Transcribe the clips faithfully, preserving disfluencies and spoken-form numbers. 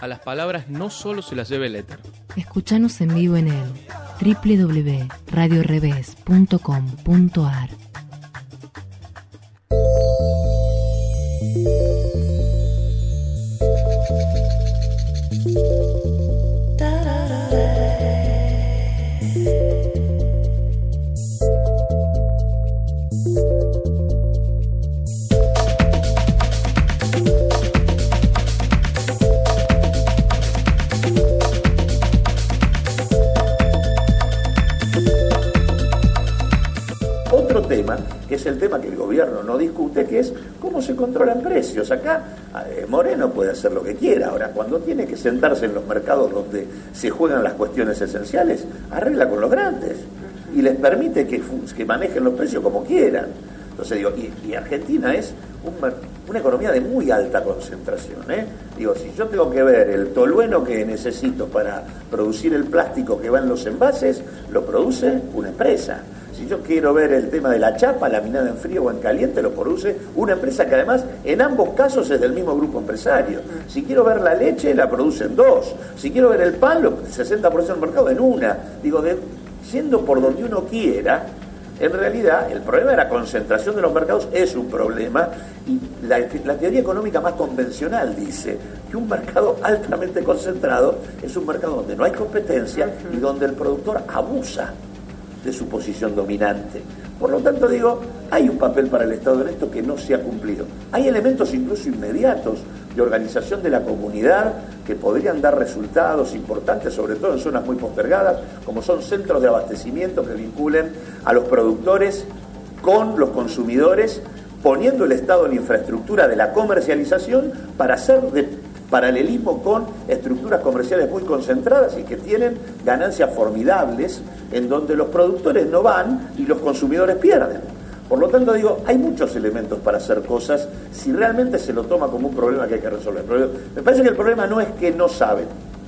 a las palabras no solo se las lleve el éter. Escuchanos en vivo en el doble u doble u doble u punto radio revés punto com punto a r. Tema, que es el tema que el gobierno no discute, que es cómo se controlan precios. Acá eh, Moreno puede hacer lo que quiera. Ahora, cuando tiene que sentarse en los mercados donde se juegan las cuestiones esenciales, arregla con los grandes y les permite que, que manejen los precios como quieran. Entonces digo, y, y Argentina es un, una economía de muy alta concentración, ¿eh? Digo, si yo tengo que ver el tolueno que necesito para producir el plástico que va en los envases, lo produce una empresa. Si yo quiero ver el tema de la chapa, laminada en frío o en caliente, lo produce una empresa que además en ambos casos es del mismo grupo empresario. Si quiero ver la leche, la producen dos. Si quiero ver el pan, el sesenta por ciento del mercado en una. Digo, de, siendo por donde uno quiera, en realidad el problema de la concentración de los mercados es un problema, y la, la teoría económica más convencional dice que un mercado altamente concentrado es un mercado donde no hay competencia y donde el productor abusa de su posición dominante. Por lo tanto, digo, hay un papel para el Estado en esto que no se ha cumplido. Hay elementos incluso inmediatos de organización de la comunidad que podrían dar resultados importantes, sobre todo en zonas muy postergadas, como son centros de abastecimiento que vinculen a los productores con los consumidores, poniendo el Estado en infraestructura de la comercialización para hacer de paralelismo con estructuras comerciales muy concentradas y que tienen ganancias formidables, en donde los productores no van y los consumidores pierden. Por lo tanto, digo, hay muchos elementos para hacer cosas si realmente se lo toma como un problema que hay que resolver. Pero me parece que el problema no es que no saben,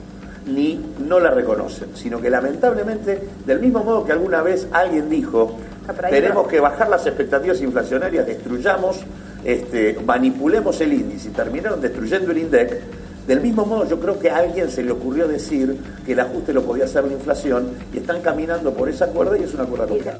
ni no la reconocen, sino que lamentablemente, del mismo modo que alguna vez alguien dijo, tenemos que bajar las expectativas inflacionarias, destruyamos, este, manipulemos el índice, y terminaron destruyendo el INDEC. Del mismo modo, yo creo que a alguien se le ocurrió decir que el ajuste lo podía hacer la inflación, y están caminando por esa cuerda, y es una cuerda complicada.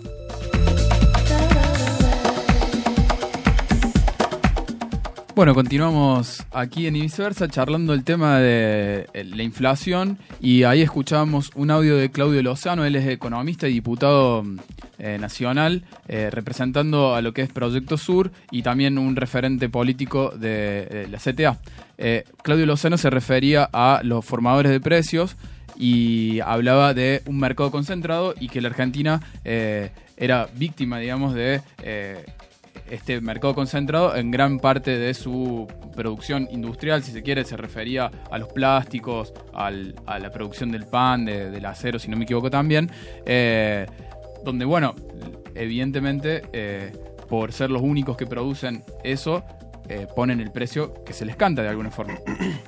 Bueno, continuamos aquí en Y Viceversa charlando el tema de la inflación, y ahí escuchábamos un audio de Claudio Lozano. Él es economista y diputado eh, nacional, eh, representando a lo que es Proyecto Sur y también un referente político de, de la C T A. Eh, Claudio Lozano se refería a los formadores de precios y hablaba de un mercado concentrado y que la Argentina eh, era víctima, digamos, de... Eh, este mercado concentrado en gran parte de su producción industrial, si se quiere. Se refería a los plásticos, al, a la producción del pan, de, del acero, si no me equivoco también, eh, donde, bueno, evidentemente, eh, por ser los únicos que producen eso, eh, ponen el precio que se les canta de alguna forma.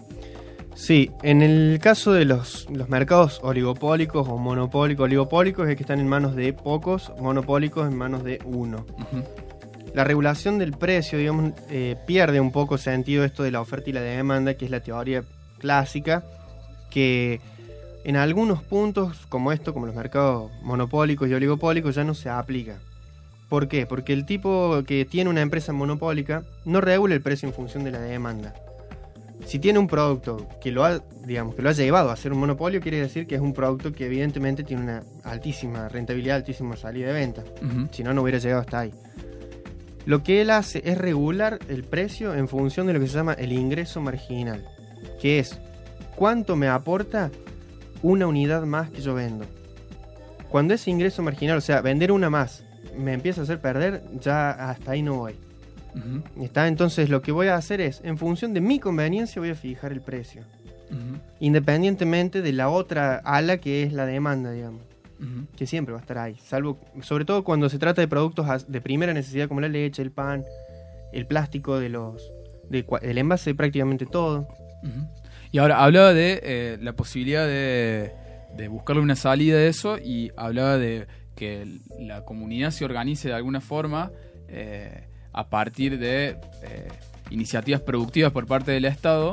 Sí, en el caso de los, los mercados oligopólicos o monopólicos, oligopólicos es que están en manos de pocos, monopólicos en manos de uno. Uh-huh. La regulación del precio, digamos, eh, pierde un poco sentido esto de la oferta y la demanda, que es la teoría clásica, que en algunos puntos como esto, como los mercados monopólicos y oligopólicos, ya no se aplica. ¿Por qué? Porque el tipo que tiene una empresa monopólica no regula el precio en función de la demanda. Si tiene un producto que lo ha, digamos, que lo ha llevado a ser un monopolio, quiere decir que es un producto que evidentemente tiene una altísima rentabilidad, altísima salida de venta. Uh-huh. Si no, no hubiera llegado hasta ahí. Lo que él hace es regular el precio en función de lo que se llama el ingreso marginal, que es cuánto me aporta una unidad más que yo vendo. Cuando ese ingreso marginal, o sea, vender una más, me empieza a hacer perder, ya hasta ahí no voy. Uh-huh. ¿Está? Entonces lo que voy a hacer es, en función de mi conveniencia, voy a fijar el precio. Uh-huh. Independientemente de la otra ala que es la demanda, digamos. Uh-huh. Que siempre va a estar ahí, salvo, sobre todo cuando se trata de productos de primera necesidad como la leche, el pan, el plástico de los de, del envase, prácticamente todo. Uh-huh. Y ahora hablaba de eh, la posibilidad de, de buscarle una salida de eso, y hablaba de que la comunidad se organice de alguna forma eh, a partir de eh, iniciativas productivas por parte del Estado,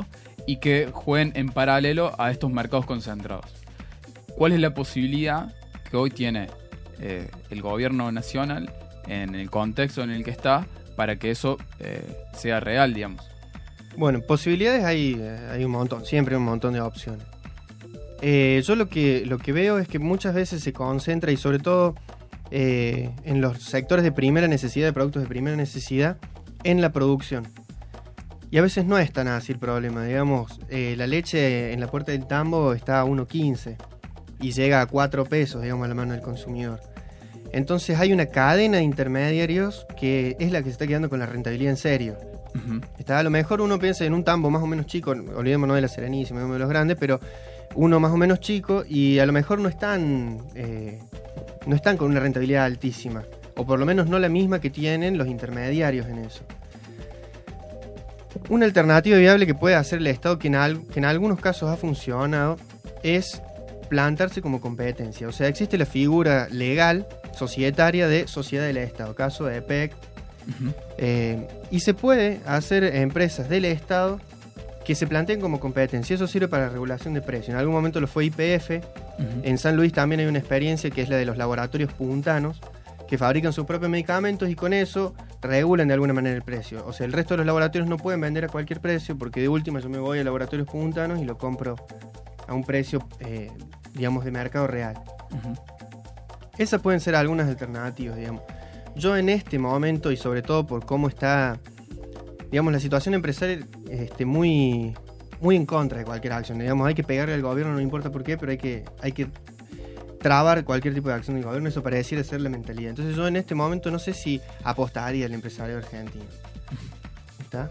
y que jueguen en paralelo a estos mercados concentrados. ¿Cuál es la posibilidad que hoy tiene eh, el gobierno nacional en el contexto en el que está para que eso eh, sea real, digamos? Bueno, posibilidades hay, hay un montón, siempre hay un montón de opciones. Eh, yo lo que, lo que veo es que muchas veces se concentra, y sobre todo eh, en los sectores de primera necesidad, de productos de primera necesidad, en la producción. Y a veces no es tan así el problema. Digamos, eh, la leche en la puerta del tambo está a uno quince y llega a cuatro pesos, digamos, a la mano del consumidor. Entonces hay una cadena de intermediarios que es la que se está quedando con la rentabilidad en serio. Uh-huh. Está, a lo mejor uno piensa en un tambo más o menos chico, olvidémonos de la Serenísima, de los grandes, pero uno más o menos chico, y a lo mejor no están, eh, no están con una rentabilidad altísima, o por lo menos no la misma que tienen los intermediarios en eso. Una alternativa viable que puede hacer el Estado, que en, al, que en algunos casos ha funcionado, es plantarse como competencia. O sea, existe la figura legal, societaria, de sociedad del Estado, caso de E P E C. Uh-huh. Eh, y se puede hacer empresas del Estado que se planteen como competencia. Eso sirve para regulación de precios. En algún momento lo fue Y P F. Uh-huh. En San Luis también hay una experiencia que es la de los laboratorios puntanos, que fabrican sus propios medicamentos y con eso regulan de alguna manera el precio. O sea, el resto de los laboratorios no pueden vender a cualquier precio, porque de última yo me voy a laboratorios puntanos y lo compro a un precio, eh, digamos, de mercado real. Uh-huh. Esas pueden ser algunas alternativas, digamos. Yo en este momento, y sobre todo por cómo está, digamos, la situación empresarial, este, muy, muy en contra de cualquier acción. Digamos, hay que pegarle al gobierno, no importa por qué, pero hay que, hay que trabar cualquier tipo de acción del gobierno. Eso pareciera ser la mentalidad. Entonces yo en este momento no sé si apostaría al empresario argentino. ¿Está?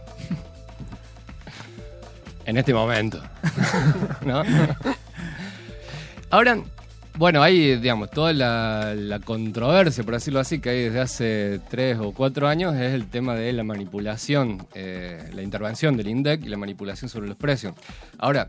En este momento. ¿No? Ahora, bueno, hay, digamos, toda la, la controversia, por decirlo así, que hay desde hace tres o cuatro años, es el tema de la manipulación, eh, la intervención del INDEC y la manipulación sobre los precios. Ahora,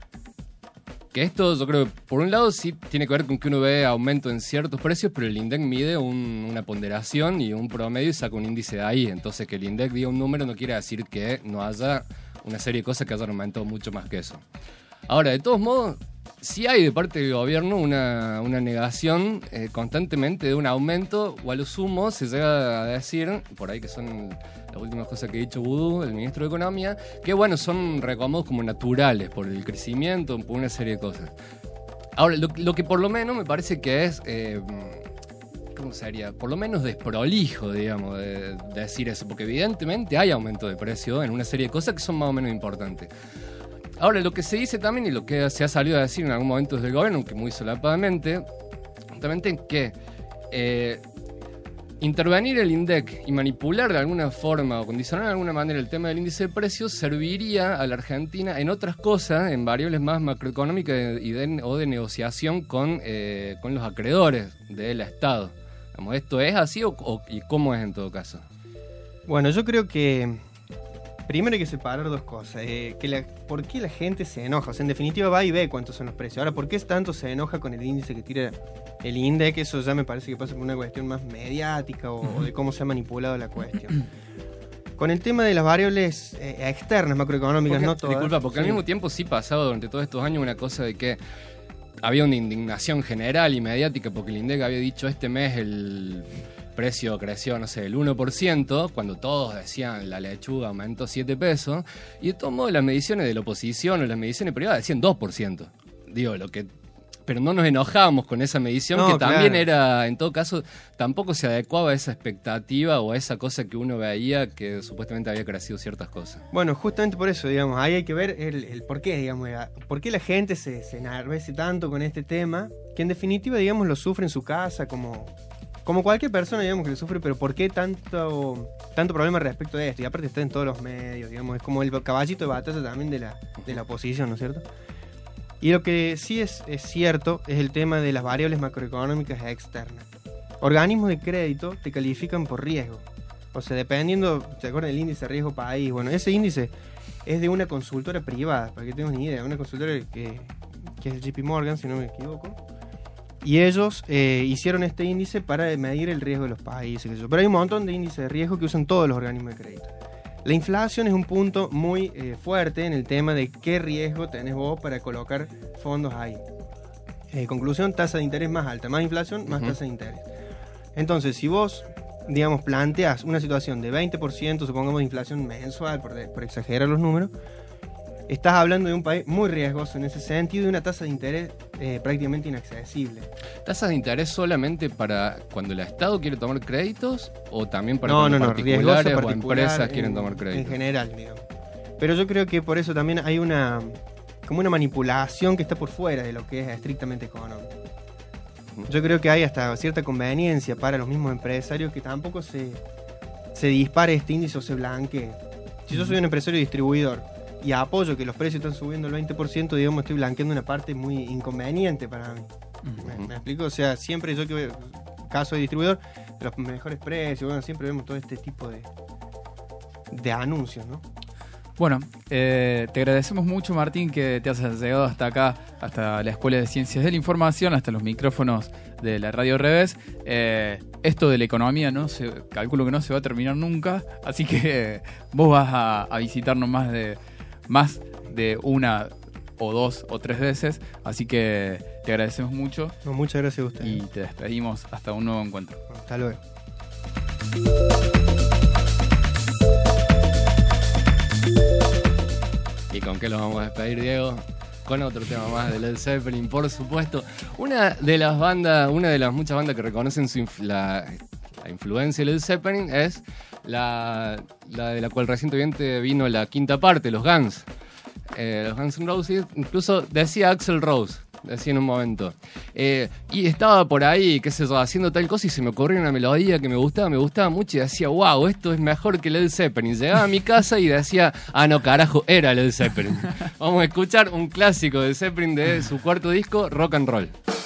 que esto yo creo que por un lado sí tiene que ver con que uno ve aumento en ciertos precios, pero el INDEC mide un, una ponderación y un promedio y saca un índice de ahí. Entonces que el INDEC diga un número no quiere decir que no haya una serie de cosas que hayan aumentado mucho más que eso. Ahora, de todos modos, sí hay de parte del gobierno una, una negación eh, constantemente de un aumento, o a lo sumo se llega a decir, por ahí que son las últimas cosas que ha dicho Vudú, el ministro de Economía, que bueno, son reacomodos como naturales por el crecimiento, por una serie de cosas. Ahora, lo, lo que por lo menos me parece que es, eh, ¿cómo sería? Por lo menos desprolijo, digamos, de, de decir eso, porque evidentemente hay aumento de precio en una serie de cosas que son más o menos importantes. Ahora, lo que se dice también, y lo que se ha salido a decir en algún momento desde el gobierno, aunque muy solapadamente, justamente en que eh, intervenir el INDEC y manipular de alguna forma o condicionar de alguna manera el tema del índice de precios serviría a la Argentina en otras cosas, en variables más macroeconómicas y de, o de negociación con, eh, con los acreedores del Estado. Digamos, ¿esto es así o, o y cómo es en todo caso? Bueno, yo creo que primero hay que separar dos cosas. Eh, que la, ¿Por qué la gente se enoja? O sea, en definitiva va y ve cuántos son los precios. Ahora, ¿por qué tanto se enoja con el índice que tira el INDEC? Eso ya me parece que pasa por una cuestión más mediática o, o de cómo se ha manipulado la cuestión. Con el tema de las variables eh, externas macroeconómicas, porque, no todas. Disculpa, porque sí. Al mismo tiempo sí pasado durante todos estos años una cosa de que había una indignación general y mediática porque el INDEC había dicho este mes el precio creció, no sé, el uno por ciento, cuando todos decían la lechuga aumentó siete pesos, y de todos modos las mediciones de la oposición o las mediciones privadas decían dos por ciento. Digo, lo que... Pero no nos enojábamos con esa medición, no, que también claro. Era, en todo caso, tampoco se adecuaba a esa expectativa o a esa cosa que uno veía que supuestamente había crecido ciertas cosas. Bueno, justamente por eso, digamos, ahí hay que ver el, el por qué, digamos, por qué la gente se, se enardece tanto con este tema, que en definitiva, digamos, lo sufre en su casa, como, como cualquier persona, digamos, que lo sufre, pero ¿por qué tanto, tanto problema respecto de esto? Y aparte está en todos los medios, digamos, es como el caballito de batalla también de la, de la oposición, ¿no es cierto? Y lo que sí es, es cierto es el tema de las variables macroeconómicas externas. Organismos de crédito te califican por riesgo. O sea, dependiendo, ¿te acuerdas del índice de riesgo país? Bueno, ese índice es de una consultora privada, para que tengas una idea, una consultora que, que es J P Morgan, si no me equivoco. Y ellos eh, hicieron este índice para medir el riesgo de los países. Pero hay un montón de índices de riesgo que usan todos los organismos de crédito. La inflación es un punto muy eh, fuerte en el tema de qué riesgo tenés vos para colocar fondos ahí. Eh, conclusión, tasa de interés más alta, más inflación, más uh-huh. tasa de interés. Entonces, si vos, digamos, planteás una situación de veinte por ciento, supongamos, de inflación mensual, por, por exagerar los números, estás hablando de un país muy riesgoso en ese sentido y de una tasa de interés eh, prácticamente inaccesible. ¿Tasas de interés solamente para cuando el Estado quiere tomar créditos o también para no, cuando no, no, particulares particular, o empresas en, quieren tomar créditos? En general, digamos. Pero yo creo que por eso también hay una como una manipulación que está por fuera de lo que es estrictamente económico. Yo creo que hay hasta cierta conveniencia para los mismos empresarios que tampoco se, se dispare este índice o se blanquee. Si yo soy un empresario distribuidor y apoyo que los precios están subiendo el veinte por ciento, digamos, estoy blanqueando una parte muy inconveniente para mí. Uh-huh. ¿Me, ¿Me explico? O sea, siempre yo que caso de distribuidor, los mejores precios, bueno, siempre vemos todo este tipo de, de anuncios, ¿no? Bueno, eh, te agradecemos mucho, Martín, que te hayas llegado hasta acá, hasta la Escuela de Ciencias de la Información, hasta los micrófonos de la Radio Revés. Eh, esto de la economía, no se, calculo que no se va a terminar nunca, así que eh, vos vas a, a visitarnos más de, más de una o dos o tres veces, así que te agradecemos mucho. No, muchas gracias a ustedes. Y te despedimos hasta un nuevo encuentro. Hasta luego. ¿Y con qué lo vamos a despedir, Diego? Con otro tema más de Led Zeppelin, por supuesto. Una de las bandas, una de las muchas bandas que reconocen su inf- la, la influencia de Led Zeppelin es la, la de la cual recientemente vino la quinta parte, los Guns. Eh, los Guns N' Roses, incluso decía Axl Rose, decía en un momento. Eh, y estaba por ahí, qué sé yo, haciendo tal cosa y se me ocurrió una melodía que me gustaba, me gustaba mucho y decía, wow, esto es mejor que Led Zeppelin. Llegaba a mi casa y decía, ah, no, carajo, era Led Zeppelin. Vamos a escuchar un clásico de Zeppelin de su cuarto disco, Rock and Roll.